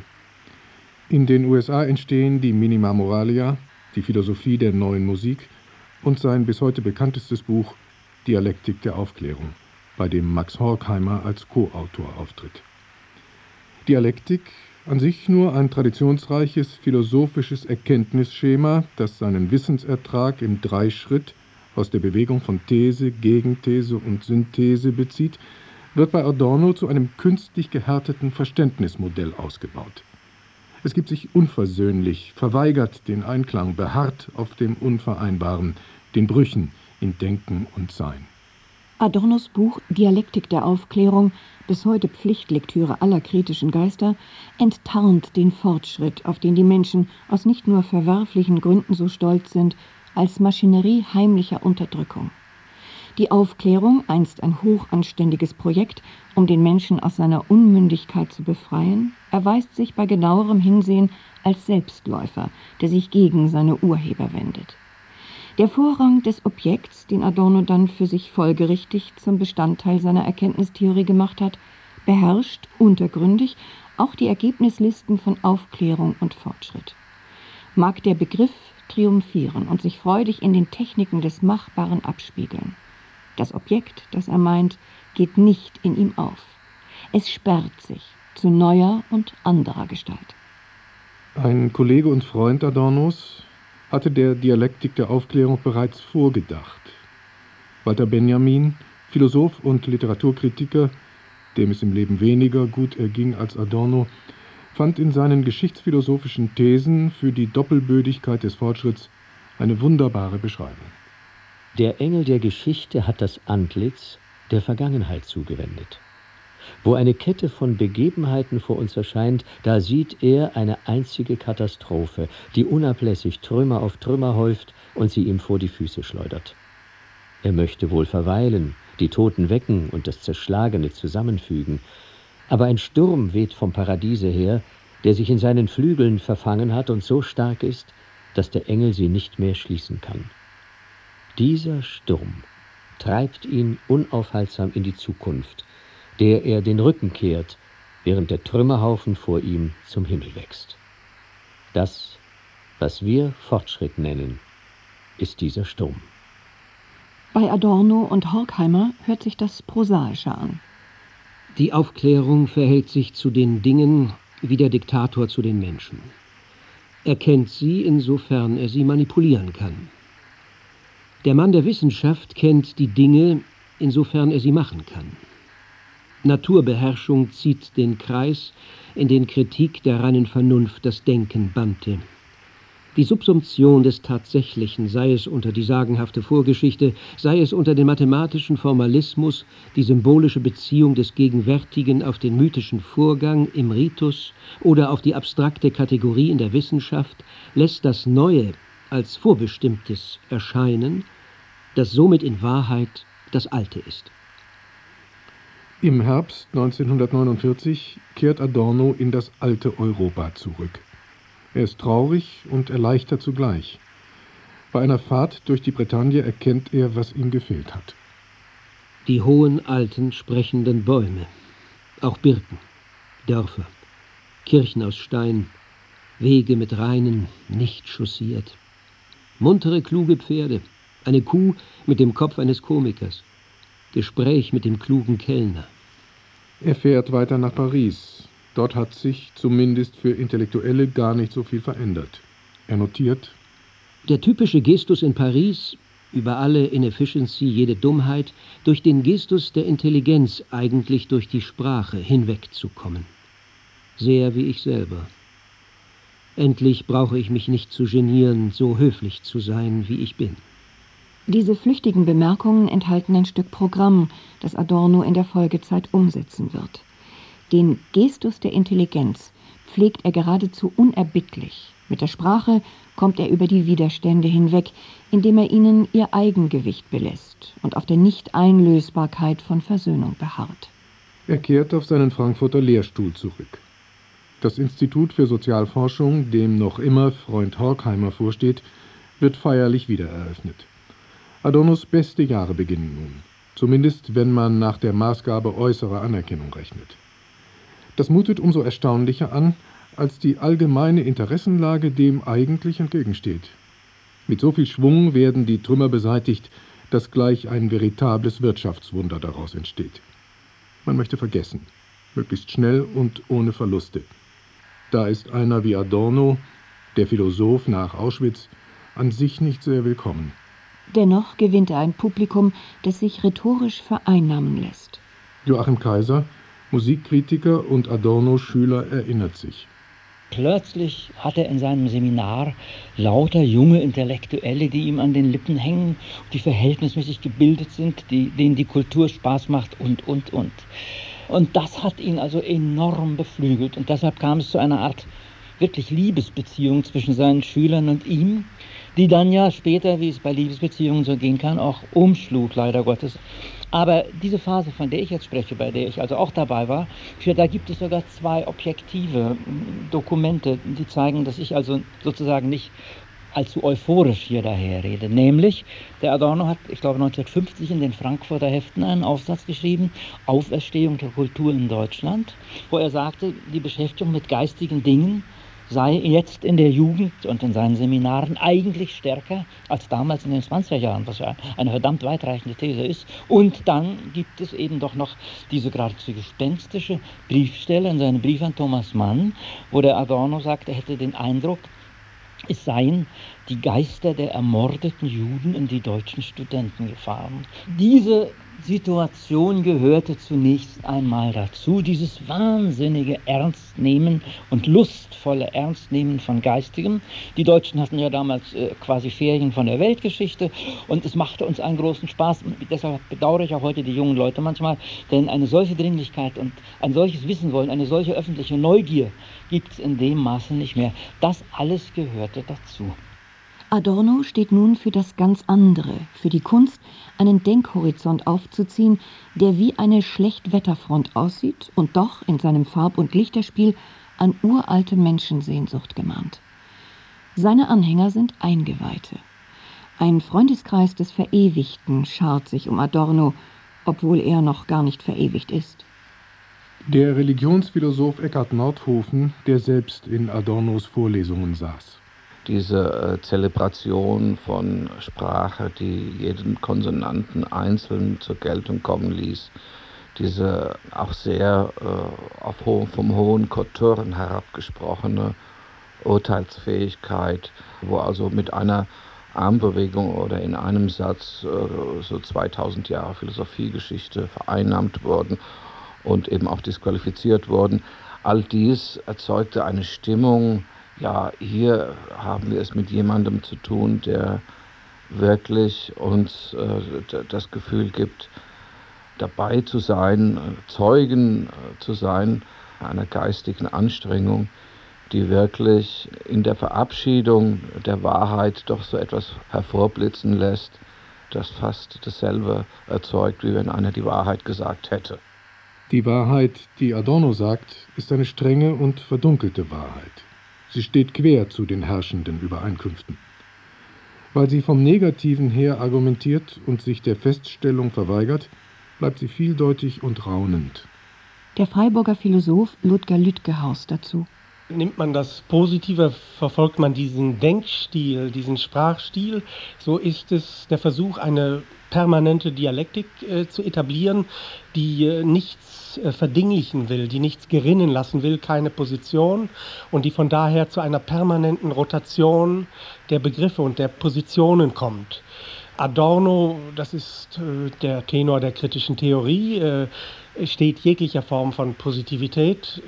In den USA entstehen die Minima Moralia, die Philosophie der neuen Musik und sein bis heute bekanntestes Buch Dialektik der Aufklärung, bei dem Max Horkheimer als Co-Autor auftritt. Dialektik, an sich nur ein traditionsreiches philosophisches Erkenntnisschema, das seinen Wissensertrag im Dreischritt aus der Bewegung von These, Gegenthese und Synthese bezieht, wird bei Adorno zu einem künstlich gehärteten Verständnismodell ausgebaut. Es gibt sich unversöhnlich, verweigert den Einklang, beharrt auf dem Unvereinbaren, den Brüchen in Denken und Sein. Adornos Buch Dialektik der Aufklärung, bis heute Pflichtlektüre aller kritischen Geister, enttarnt den Fortschritt, auf den die Menschen aus nicht nur verwerflichen Gründen so stolz sind, als Maschinerie heimlicher Unterdrückung. Die Aufklärung, einst ein hochanständiges Projekt, um den Menschen aus seiner Unmündigkeit zu befreien, erweist sich bei genauerem Hinsehen als Selbstläufer, der sich gegen seine Urheber wendet. Der Vorrang des Objekts, den Adorno dann für sich folgerichtig zum Bestandteil seiner Erkenntnistheorie gemacht hat, beherrscht untergründig auch die Ergebnislisten von Aufklärung und Fortschritt. Mag der Begriff triumphieren und sich freudig in den Techniken des Machbaren abspiegeln. Das Objekt, das er meint, geht nicht in ihm auf. Es sperrt sich zu neuer und anderer Gestalt. Ein Kollege und Freund Adornos hatte der Dialektik der Aufklärung bereits vorgedacht. Walter Benjamin, Philosoph und Literaturkritiker, dem es im Leben weniger gut erging als Adorno, fand in seinen geschichtsphilosophischen Thesen für die Doppelbödigkeit des Fortschritts eine wunderbare Beschreibung. Der Engel der Geschichte hat das Antlitz der Vergangenheit zugewendet. Wo eine Kette von Begebenheiten vor uns erscheint, da sieht er eine einzige Katastrophe, die unablässig Trümmer auf Trümmer häuft und sie ihm vor die Füße schleudert. Er möchte wohl verweilen, die Toten wecken und das Zerschlagene zusammenfügen, aber ein Sturm weht vom Paradiese her, der sich in seinen Flügeln verfangen hat und so stark ist, dass der Engel sie nicht mehr schließen kann. Dieser Sturm treibt ihn unaufhaltsam in die Zukunft, der er den Rücken kehrt, während der Trümmerhaufen vor ihm zum Himmel wächst. Das, was wir Fortschritt nennen, ist dieser Sturm. Bei Adorno und Horkheimer hört sich das prosaischer an. Die Aufklärung verhält sich zu den Dingen wie der Diktator zu den Menschen. Er kennt sie, insofern er sie manipulieren kann. Der Mann der Wissenschaft kennt die Dinge, insofern er sie machen kann. Naturbeherrschung zieht den Kreis, in den Kritik der reinen Vernunft das Denken bannte. Die Subsumption des Tatsächlichen, sei es unter die sagenhafte Vorgeschichte, sei es unter den mathematischen Formalismus, die symbolische Beziehung des Gegenwärtigen auf den mythischen Vorgang im Ritus oder auf die abstrakte Kategorie in der Wissenschaft, lässt das Neue als Vorbestimmtes erscheinen, das somit in Wahrheit das Alte ist. Im Herbst 1949 kehrt Adorno in das alte Europa zurück. Er ist traurig und erleichtert zugleich. Bei einer Fahrt durch die Bretagne erkennt er, was ihm gefehlt hat. Die hohen, alten, sprechenden Bäume, auch Birken, Dörfer, Kirchen aus Stein, Wege mit Reinen, nicht chaussiert. Muntere, kluge Pferde, eine Kuh mit dem Kopf eines Komikers, Gespräch mit dem klugen Kellner. Er fährt weiter nach Paris. Dort hat sich, zumindest für Intellektuelle, gar nicht so viel verändert. Er notiert: Der typische Gestus in Paris, über alle Inefficiency, jede Dummheit, durch den Gestus der Intelligenz, eigentlich durch die Sprache hinwegzukommen. Sehr wie ich selber. Endlich brauche ich mich nicht zu genieren, so höflich zu sein, wie ich bin. Diese flüchtigen Bemerkungen enthalten ein Stück Programm, das Adorno in der Folgezeit umsetzen wird. Den Gestus der Intelligenz pflegt er geradezu unerbittlich. Mit der Sprache kommt er über die Widerstände hinweg, indem er ihnen ihr Eigengewicht belässt und auf der Nicht-Einlösbarkeit von Versöhnung beharrt. Er kehrt auf seinen Frankfurter Lehrstuhl zurück. Das Institut für Sozialforschung, dem noch immer Freund Horkheimer vorsteht, wird feierlich wiedereröffnet. Adornos beste Jahre beginnen nun, zumindest wenn man nach der Maßgabe äußerer Anerkennung rechnet. Das mutet umso erstaunlicher an, als die allgemeine Interessenlage dem eigentlich entgegensteht. Mit so viel Schwung werden die Trümmer beseitigt, dass gleich ein veritables Wirtschaftswunder daraus entsteht. Man möchte vergessen, möglichst schnell und ohne Verluste. Da ist einer wie Adorno, der Philosoph nach Auschwitz, an sich nicht sehr willkommen. Dennoch gewinnt er ein Publikum, das sich rhetorisch vereinnahmen lässt. Joachim Kaiser, Musikkritiker und Adorno-Schüler, erinnert sich. Plötzlich hat er in seinem Seminar lauter junge Intellektuelle, die ihm an den Lippen hängen, die verhältnismäßig gebildet sind, denen die Kultur Spaß macht und. Und das hat ihn also enorm beflügelt. Und deshalb kam es zu einer Art wirklich Liebesbeziehung zwischen seinen Schülern und ihm, die dann ja später, wie es bei Liebesbeziehungen so gehen kann, auch umschlug, leider Gottes. Aber diese Phase, von der ich jetzt spreche, bei der ich also auch dabei war, da gibt es sogar 2 objektive Dokumente, die zeigen, dass ich also sozusagen nicht allzu euphorisch hier daherrede. Nämlich, der Adorno hat, ich glaube 1950 in den Frankfurter Heften einen Aufsatz geschrieben, Auferstehung der Kultur in Deutschland, wo er sagte, die Beschäftigung mit geistigen Dingen sei jetzt in der Jugend und in seinen Seminaren eigentlich stärker als damals in den 20er Jahren, was ja eine verdammt weitreichende These ist. Und dann gibt es eben doch noch diese geradezu gespenstische Briefstelle in seinem Brief an Thomas Mann, wo der Adorno sagt, er hätte den Eindruck, es seien die Geister der ermordeten Juden in die deutschen Studenten gefahren. Diese Situation gehörte zunächst einmal dazu, dieses wahnsinnige Ernstnehmen und lustvolle Ernstnehmen von Geistigem. Die Deutschen hatten ja damals quasi Ferien von der Weltgeschichte und es machte uns einen großen Spaß. Deshalb bedauere ich auch heute die jungen Leute manchmal, denn eine solche Dringlichkeit und ein solches Wissen wollen, eine solche öffentliche Neugier gibt es in dem Maße nicht mehr. Das alles gehörte dazu. Adorno steht nun für das ganz andere, für die Kunst, einen Denkhorizont aufzuziehen, der wie eine Schlechtwetterfront aussieht und doch in seinem Farb- und Lichterspiel an uralte Menschensehnsucht gemahnt. Seine Anhänger sind Eingeweihte. Ein Freundeskreis des Verewigten schart sich um Adorno, obwohl er noch gar nicht verewigt ist. Der Religionsphilosoph Eckhard Nordhofen, der selbst in Adornos Vorlesungen saß. Diese Zelebration von Sprache, die jeden Konsonanten einzeln zur Geltung kommen ließ, diese auch sehr vom hohen Kothurn herabgesprochene Urteilsfähigkeit, wo also mit einer Armbewegung oder in einem Satz so 2000 Jahre Philosophiegeschichte vereinnahmt wurden und eben auch disqualifiziert wurden. All dies erzeugte eine Stimmung, ja, hier haben wir es mit jemandem zu tun, der wirklich uns das Gefühl gibt, dabei zu sein, Zeugen zu sein einer geistigen Anstrengung, die wirklich in der Verabschiedung der Wahrheit doch so etwas hervorblitzen lässt, das fast dasselbe erzeugt, wie wenn einer die Wahrheit gesagt hätte. Die Wahrheit, die Adorno sagt, ist eine strenge und verdunkelte Wahrheit. Sie steht quer zu den herrschenden Übereinkünften. Weil sie vom Negativen her argumentiert und sich der Feststellung verweigert, bleibt sie vieldeutig und raunend. Der Freiburger Philosoph Ludger Lütgehaus dazu. Nimmt man das Positive, verfolgt man diesen Denkstil, diesen Sprachstil, so ist es der Versuch, eine permanente Dialektik zu etablieren, die nichts verdinglichen will, die nichts gerinnen lassen will, keine Position und die von daher zu einer permanenten Rotation der Begriffe und der Positionen kommt. Adorno, das ist der Tenor der kritischen Theorie, steht jeglicher Form von Positivität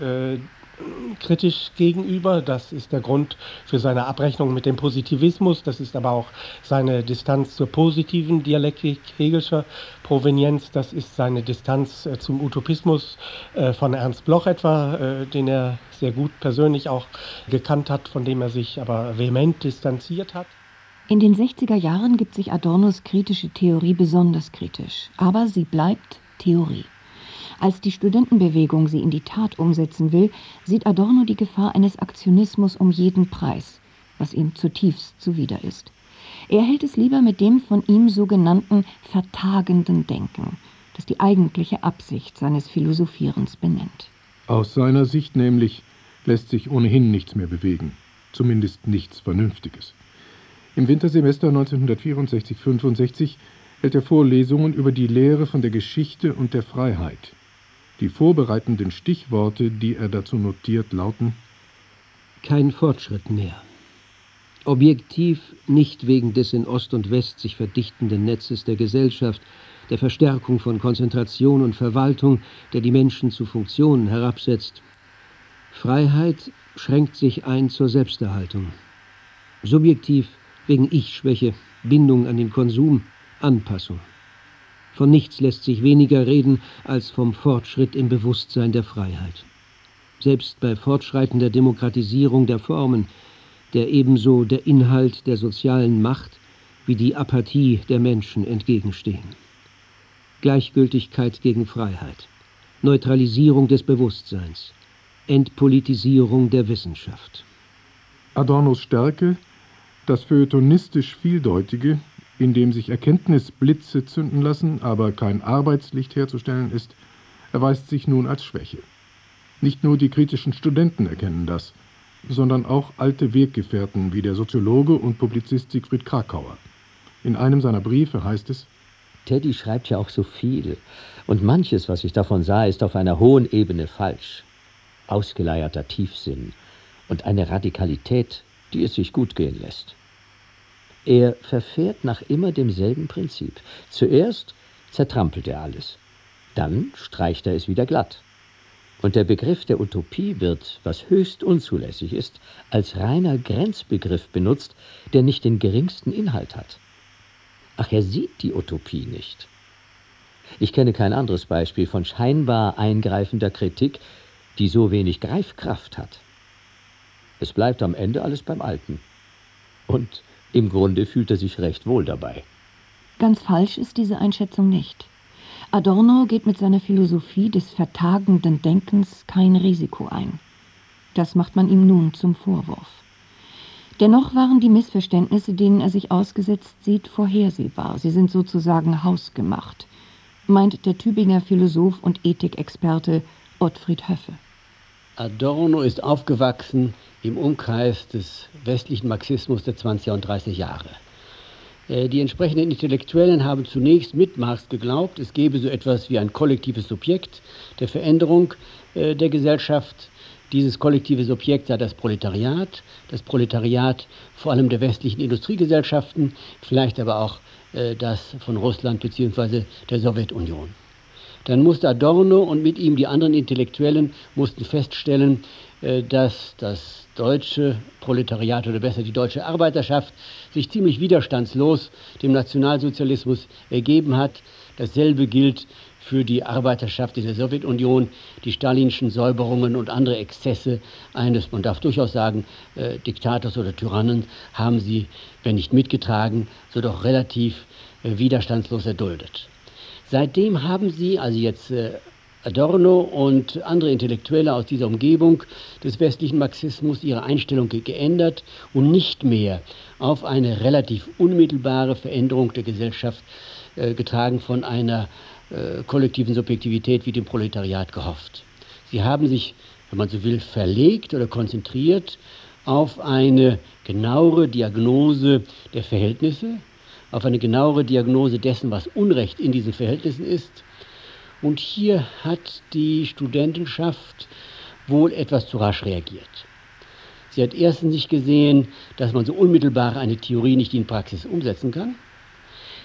kritisch gegenüber. Das ist der Grund für seine Abrechnung mit dem Positivismus. Das ist aber auch seine Distanz zur positiven Dialektik Hegelscher Provenienz. Das ist seine Distanz zum Utopismus von Ernst Bloch etwa, den er sehr gut persönlich auch gekannt hat, von dem er sich aber vehement distanziert hat. In den 60er Jahren gibt sich Adornos kritische Theorie besonders kritisch, aber sie bleibt Theorie. Als die Studentenbewegung sie in die Tat umsetzen will, sieht Adorno die Gefahr eines Aktionismus um jeden Preis, was ihm zutiefst zuwider ist. Er hält es lieber mit dem von ihm sogenannten vertagenden Denken, das die eigentliche Absicht seines Philosophierens benennt. Aus seiner Sicht nämlich lässt sich ohnehin nichts mehr bewegen, zumindest nichts Vernünftiges. Im Wintersemester 1964/65 hält er Vorlesungen über die Lehre von der Geschichte und der Freiheit. Die vorbereitenden Stichworte, die er dazu notiert, lauten: Kein Fortschritt mehr. Objektiv nicht wegen des in Ost und West sich verdichtenden Netzes der Gesellschaft, der Verstärkung von Konzentration und Verwaltung, der die Menschen zu Funktionen herabsetzt. Freiheit schränkt sich ein zur Selbsterhaltung. Subjektiv wegen Ich-Schwäche, Bindung an den Konsum, Anpassung. Von nichts lässt sich weniger reden als vom Fortschritt im Bewusstsein der Freiheit. Selbst bei fortschreitender Demokratisierung der Formen, der ebenso der Inhalt der sozialen Macht wie die Apathie der Menschen entgegenstehen. Gleichgültigkeit gegen Freiheit, Neutralisierung des Bewusstseins, Entpolitisierung der Wissenschaft. Adornos Stärke, das feuilletonistisch Vieldeutige, in dem sich Erkenntnisblitze zünden lassen, aber kein Arbeitslicht herzustellen ist, erweist sich nun als Schwäche. Nicht nur die kritischen Studenten erkennen das, sondern auch alte Weggefährten wie der Soziologe und Publizist Siegfried Kracauer. In einem seiner Briefe heißt es: Teddy schreibt ja auch so viel, und manches, was ich davon sah, ist auf einer hohen Ebene falsch. Ausgeleierter Tiefsinn und eine Radikalität, die es sich gut gehen lässt. Er verfährt nach immer demselben Prinzip. Zuerst zertrampelt er alles, dann streicht er es wieder glatt. Und der Begriff der Utopie wird, was höchst unzulässig ist, als reiner Grenzbegriff benutzt, der nicht den geringsten Inhalt hat. Ach, er sieht die Utopie nicht. Ich kenne kein anderes Beispiel von scheinbar eingreifender Kritik, die so wenig Greifkraft hat. Es bleibt am Ende alles beim Alten. Und im Grunde fühlt er sich recht wohl dabei. Ganz falsch ist diese Einschätzung nicht. Adorno geht mit seiner Philosophie des vertagenden Denkens kein Risiko ein. Das macht man ihm nun zum Vorwurf. Dennoch waren die Missverständnisse, denen er sich ausgesetzt sieht, vorhersehbar. Sie sind sozusagen hausgemacht, meint der Tübinger Philosoph und Ethikexperte Ottfried Höffe. Adorno ist aufgewachsen im Umkreis des westlichen Marxismus der 20er und 30er Jahre. Die entsprechenden Intellektuellen haben zunächst mit Marx geglaubt, es gebe so etwas wie ein kollektives Subjekt der Veränderung der Gesellschaft. Dieses kollektive Subjekt sei das Proletariat vor allem der westlichen Industriegesellschaften, vielleicht aber auch das von Russland bzw. der Sowjetunion. Dann musste Adorno und mit ihm die anderen Intellektuellen mussten feststellen, dass das deutsche Proletariat oder besser die deutsche Arbeiterschaft sich ziemlich widerstandslos dem Nationalsozialismus ergeben hat. Dasselbe gilt für die Arbeiterschaft in der Sowjetunion. Die stalinschen Säuberungen und andere Exzesse eines, man darf durchaus sagen, Diktators oder Tyrannen haben sie, wenn nicht mitgetragen, so doch relativ widerstandslos erduldet. Seitdem haben sie, also jetzt Adorno und andere Intellektuelle aus dieser Umgebung des westlichen Marxismus, ihre Einstellung geändert und nicht mehr auf eine relativ unmittelbare Veränderung der Gesellschaft getragen von einer kollektiven Subjektivität wie dem Proletariat gehofft. Sie haben sich, wenn man so will, verlegt oder konzentriert auf eine genauere Diagnose der Verhältnisse, auf eine genauere Diagnose dessen, was Unrecht in diesen Verhältnissen ist. Und hier hat die Studentenschaft wohl etwas zu rasch reagiert. Sie hat erstens nicht gesehen, dass man so unmittelbar eine Theorie nicht in Praxis umsetzen kann.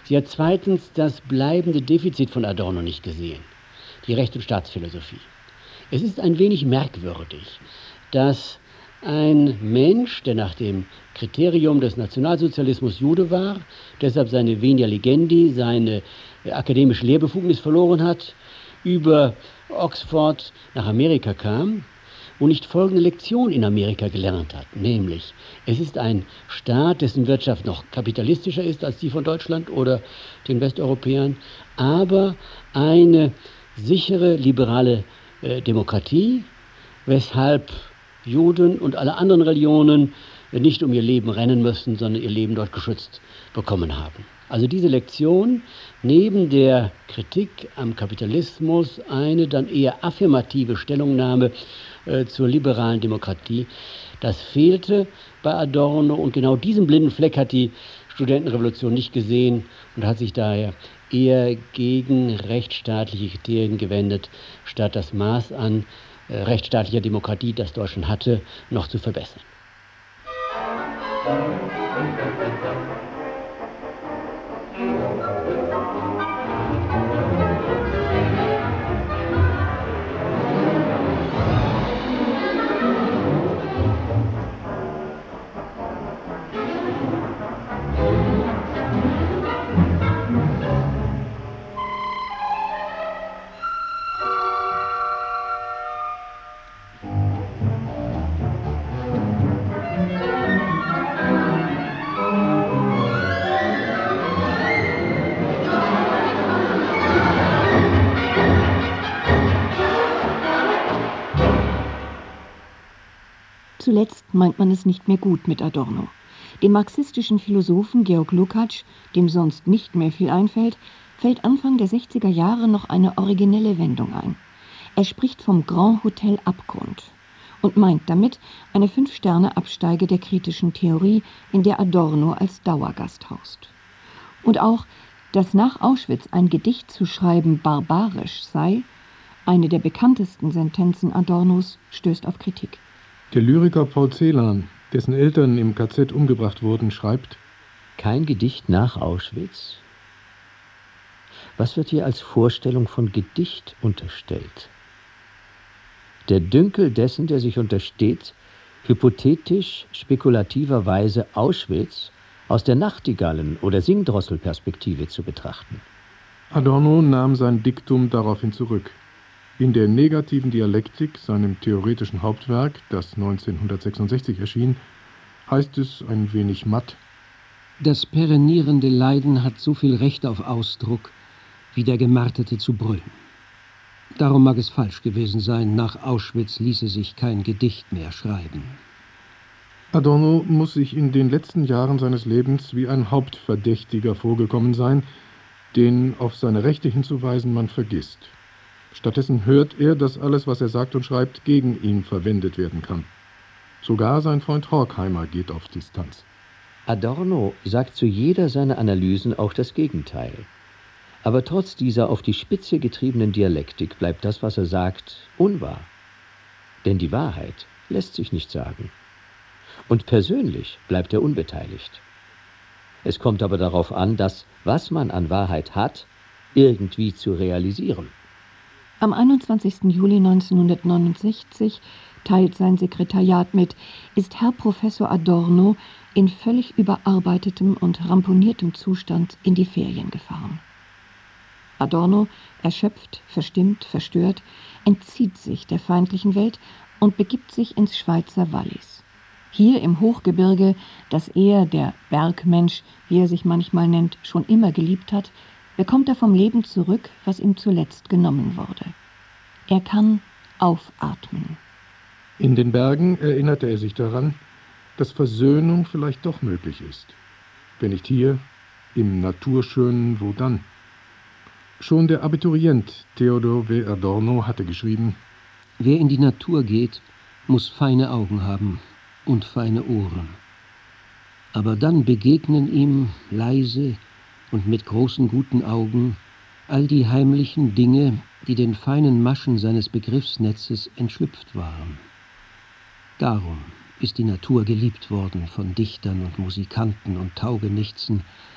Sie hat zweitens das bleibende Defizit von Adorno nicht gesehen, die Recht- und Staatsphilosophie. Es ist ein wenig merkwürdig, dass ein Mensch, der nach dem Kriterium des Nationalsozialismus Jude war, deshalb seine Venia Legendi, seine akademische Lehrbefugnis verloren hat, über Oxford nach Amerika kam und nicht folgende Lektion in Amerika gelernt hat, nämlich es ist ein Staat, dessen Wirtschaft noch kapitalistischer ist als die von Deutschland oder den Westeuropäern, aber eine sichere liberale Demokratie, weshalb Juden und alle anderen Religionen nicht um ihr Leben rennen müssen, sondern ihr Leben dort geschützt bekommen haben. Also diese Lektion, neben der Kritik am Kapitalismus, eine dann eher affirmative Stellungnahme zur liberalen Demokratie, das fehlte bei Adorno und genau diesen blinden Fleck hat die Studentenrevolution nicht gesehen und hat sich daher eher gegen rechtsstaatliche Kriterien gewendet, statt das Maß an rechtsstaatlicher Demokratie, das Deutschland hatte, noch zu verbessern. Zuletzt meint man es nicht mehr gut mit Adorno. Dem marxistischen Philosophen Georg Lukács, dem sonst nicht mehr viel einfällt, fällt Anfang der 60er Jahre noch eine originelle Wendung ein. Er spricht vom Grand Hotel Abgrund und meint damit eine 5-Sterne-Absteige der kritischen Theorie, in der Adorno als Dauergast haust. Und auch, dass nach Auschwitz ein Gedicht zu schreiben barbarisch sei, eine der bekanntesten Sentenzen Adornos, stößt auf Kritik. Der Lyriker Paul Celan, dessen Eltern im KZ umgebracht wurden, schreibt: Kein Gedicht nach Auschwitz? Was wird hier als Vorstellung von Gedicht unterstellt? Der Dünkel dessen, der sich untersteht, hypothetisch, spekulativerweise Auschwitz aus der Nachtigallen- oder Singdrosselperspektive zu betrachten. Adorno nahm sein Diktum daraufhin zurück. In der negativen Dialektik, seinem theoretischen Hauptwerk, das 1966 erschien, heißt es ein wenig matt: Das perennierende Leiden hat so viel Recht auf Ausdruck, wie der Gemarterte zu brüllen. Darum mag es falsch gewesen sein, nach Auschwitz ließe sich kein Gedicht mehr schreiben. Adorno muss sich in den letzten Jahren seines Lebens wie ein Hauptverdächtiger vorgekommen sein, den auf seine Rechte hinzuweisen man vergisst. Stattdessen hört er, dass alles, was er sagt und schreibt, gegen ihn verwendet werden kann. Sogar sein Freund Horkheimer geht auf Distanz. Adorno sagt zu jeder seiner Analysen auch das Gegenteil. Aber trotz dieser auf die Spitze getriebenen Dialektik bleibt das, was er sagt, unwahr. Denn die Wahrheit lässt sich nicht sagen. Und persönlich bleibt er unbeteiligt. Es kommt aber darauf an, das, was man an Wahrheit hat, irgendwie zu realisieren. Am 21. Juli 1969 teilt sein Sekretariat mit, ist Herr Professor Adorno in völlig überarbeitetem und ramponiertem Zustand in die Ferien gefahren. Adorno, erschöpft, verstimmt, verstört, entzieht sich der feindlichen Welt und begibt sich ins Schweizer Wallis. Hier im Hochgebirge, das er, der Bergmensch, wie er sich manchmal nennt, schon immer geliebt hat, bekommt er vom Leben zurück, was ihm zuletzt genommen wurde. Er kann aufatmen. In den Bergen erinnerte er sich daran, dass Versöhnung vielleicht doch möglich ist. Wenn nicht hier, im Naturschönen, wo dann? Schon der Abiturient Theodor W. Adorno hatte geschrieben: Wer in die Natur geht, muss feine Augen haben und feine Ohren. Aber dann begegnen ihm leise und mit großen guten Augen all die heimlichen Dinge, die den feinen Maschen seines Begriffsnetzes entschlüpft waren. Darum ist die Natur geliebt worden von Dichtern und Musikanten und Taugenichtsen,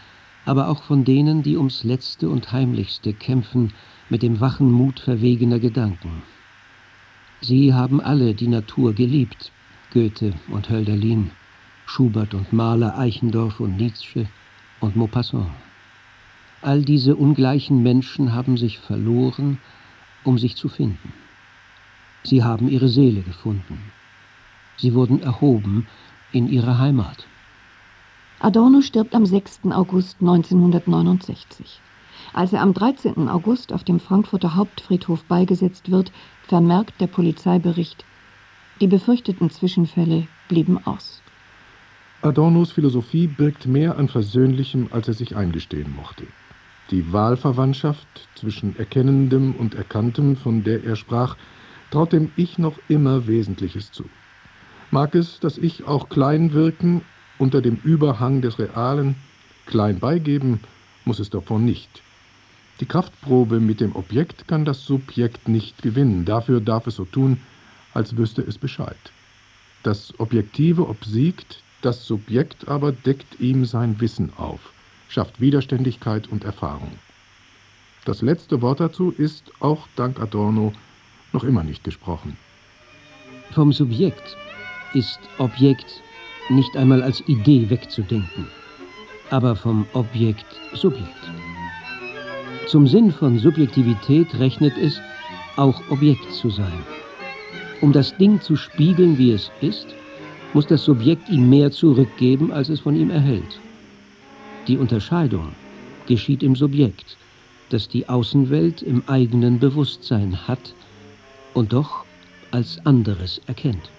aber auch von denen, die ums Letzte und Heimlichste kämpfen, mit dem wachen Mut verwegener Gedanken. Sie haben alle die Natur geliebt, Goethe und Hölderlin, Schubert und Mahler, Eichendorff und Nietzsche und Maupassant. All diese ungleichen Menschen haben sich verloren, um sich zu finden. Sie haben ihre Seele gefunden. Sie wurden erhoben in ihre Heimat. Adorno stirbt am 6. August 1969. Als er am 13. August auf dem Frankfurter Hauptfriedhof beigesetzt wird, vermerkt der Polizeibericht: Die befürchteten Zwischenfälle blieben aus. Adornos Philosophie birgt mehr an Versöhnlichem, als er sich eingestehen mochte. Die Wahlverwandtschaft zwischen Erkennendem und Erkanntem, von der er sprach, traut dem Ich noch immer Wesentliches zu. Mag es das Ich auch klein wirken, unter dem Überhang des Realen, klein beigeben, muss es davon nicht. Die Kraftprobe mit dem Objekt kann das Subjekt nicht gewinnen, dafür darf es so tun, als wüsste es Bescheid. Das Objektive obsiegt, das Subjekt aber deckt ihm sein Wissen auf, schafft Widerständigkeit und Erfahrung. Das letzte Wort dazu ist, auch dank Adorno, noch immer nicht gesprochen. Vom Subjekt ist Objekt nicht einmal als Idee wegzudenken, aber vom Objekt Subjekt. Zum Sinn von Subjektivität rechnet es, auch Objekt zu sein. Um das Ding zu spiegeln, wie es ist, muss das Subjekt ihm mehr zurückgeben, als es von ihm erhält. Die Unterscheidung geschieht im Subjekt, das die Außenwelt im eigenen Bewusstsein hat und doch als anderes erkennt.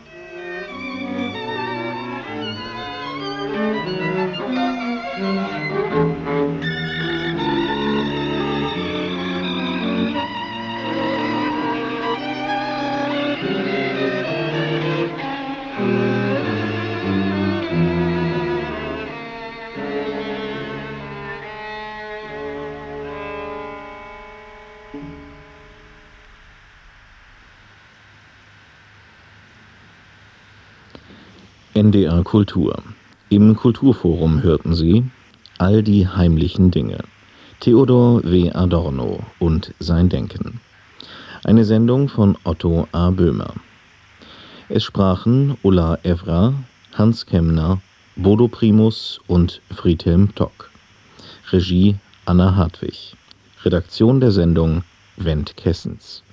NDR Kultur. Im Kulturforum hörten Sie All die heimlichen Dinge. Theodor W. Adorno und sein Denken. Eine Sendung von Otto A. Böhmer. Es sprachen Ulla Evra, Hans Kemner, Bodo Primus und Friedhelm Tock. Regie Anna Hartwig. Redaktion der Sendung Wendt Kessens.